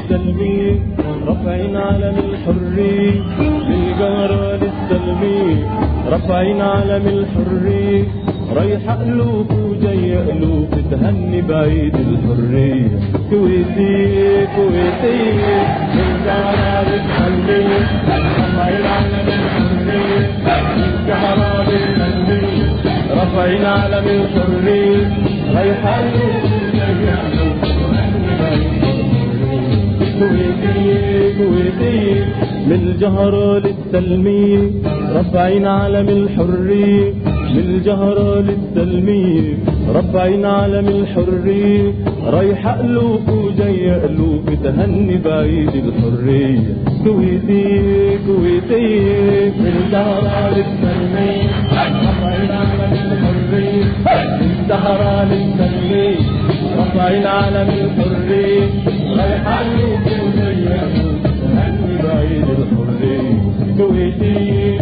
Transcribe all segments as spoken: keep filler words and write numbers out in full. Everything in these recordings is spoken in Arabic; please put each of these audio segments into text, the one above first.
للسلمية رافعين علم الحرية، للجهرة للسلمية رافعين علم الحرية، رايحة قلوب وجاية قلوب تهني بعيد الحرية. كويتية كويتية للجهرة للسلمية رافعين علم الحرية، للجهرة للسلمية رافعين علم الحرية، رايحة قلوب وجاية قلوب تهني بعيد الحرية. كويتية كويتية من الجهرة للسلمية رافعين علم الحرية، من الجهرة للسلمية رافعين علم الحرية، رايحة قلوب وجاية قلوب تهني بعيد الحرية. كويتية كويتية من الجهرة للسلمية رافعين علم الحرية، من الجهرة للسلمية رافعين علم الحرية، رايحة قلوب وجاية قلوب تهني بعيد الحرية. كويتية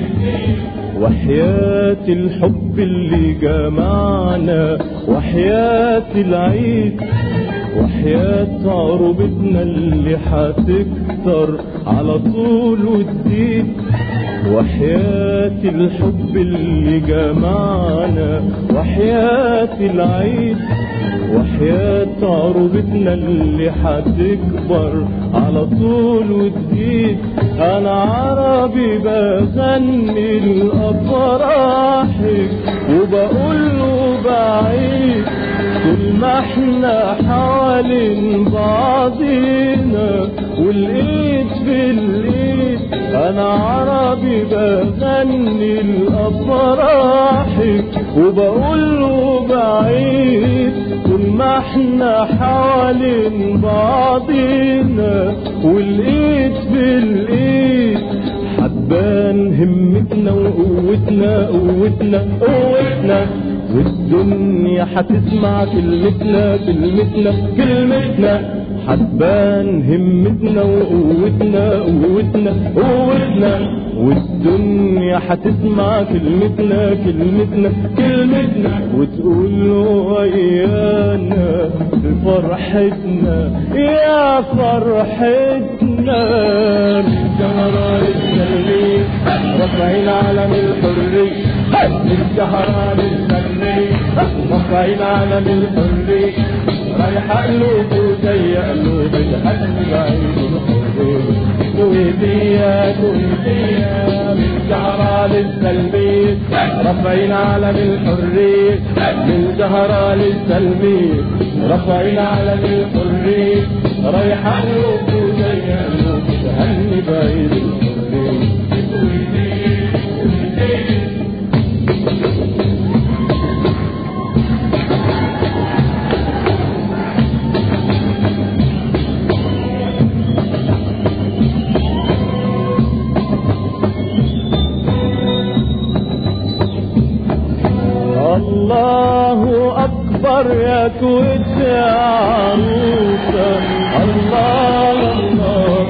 وحياة الحب اللي جمعنا، وحياة العيد، وحياة عروبتنا اللي حتكتر على طول وتزيد، وحياة الحب اللي جمعنا، وحياة العيد، وحياة عروبتنا اللي حتكبر على طول وتزيد. أنا عربي بغني لأفراحك وبقوله بعيد، طول ما احنا حوالين بعضينا والإيد في الإيد. أنا عربي بغني لأفراحك وبقوله بعيد، طول ما احنا حوالين بعضينا والإيد في الإيد. حبان همتنا وقوتنا قوتنا قوتنا، والدنيا حتسمع كلمتنا كلمتنا كلمتنا. حبان همتنا وقوتنا قوتنا قوتنا، والدنيا حتسمع كلمتنا كلمتنا كلمتنا، وتقول ويانا بفرحتنا يا فرحتنا. للجهرة للسلمية رافعين علم الحرية، للجهرة للسلمية رافعين علم الحرية، رايحة قلوب وجاية قلوب تهني بعيد الحرية. كويتية كويتية من الجهرة للسلمية رافعين علم الحرية، من الجهرة للسلمية رافعين علم الحرية، رايحة قلوب وجاية قلوب تهني بعيد الحرية. كويتية كويتية الله أكبر يا كويت يا عروسة. الله الله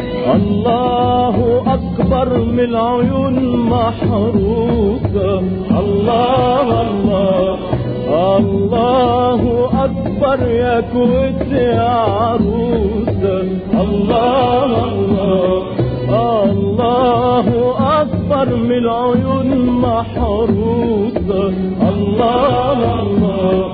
الله أكبر من العيون محروسة. الله الله الله أكبر يا كويت يا عروسة. الله الله الله أكبر من العيون محروسة. الله الله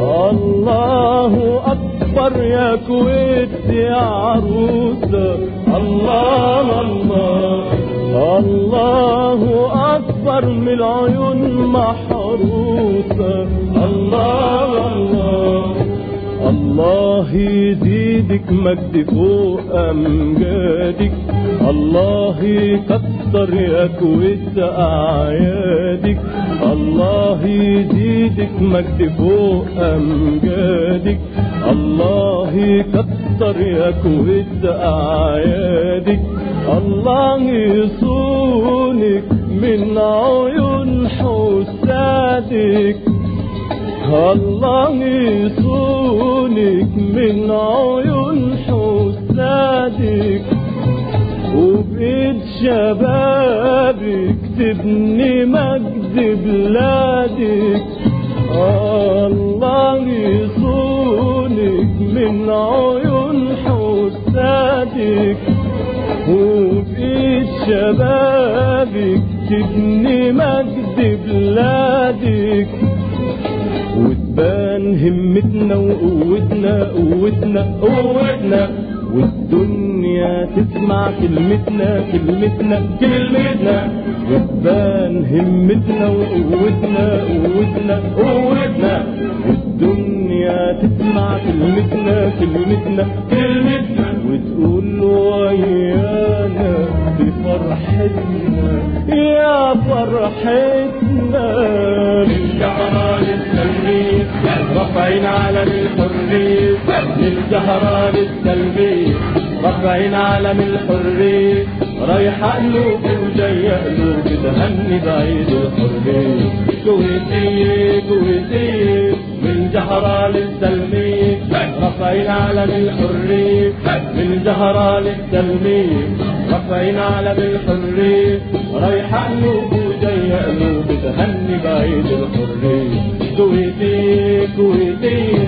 الله أكبر يا كويت يا عروسة. الله الله الله أكبر من العيون محروسة. الله الله الله يزيدك مجد فوق أمجادك، الله يكتر يا كويت أعيادك، الله يزيدك مجد فوق أمجادك، الله يكتر يا كويت أعيادك، الله يصونك من عيون حسادك، الله يصونك من عيون حسادك، وبإيد شبابك تبني مجد بلادك. الله يصونك من عيون حسادك، وبإيد شبابك تبني مجد بلادك، وتبان همتنا وقوتنا قوتنا قوتنا، والدنيا تسمع كلمتنا كلمتنا كلمتنا، وتبان همتنا وقوتنا قوتنا قوتنا، والدنيا تسمع كلمتنا كلمتنا كلمتنا، وتقول ويانا بفرحتنا يا فرحتنا. للزهراء للتلميذ رافعين علم الحرية، للزهراء للتلميذ رافعين علم الحرية، رايحة قلوب وجاية قلوب تهني بعيد الحرية. كويتية كويتية من زهراء للتلميذ رافعين علم الحرية، من زهراء للتلميذ رافعين علم الحرية، رايحة قلوب وجاية قلوب تهني بعيد الحرية. كويتية كويتية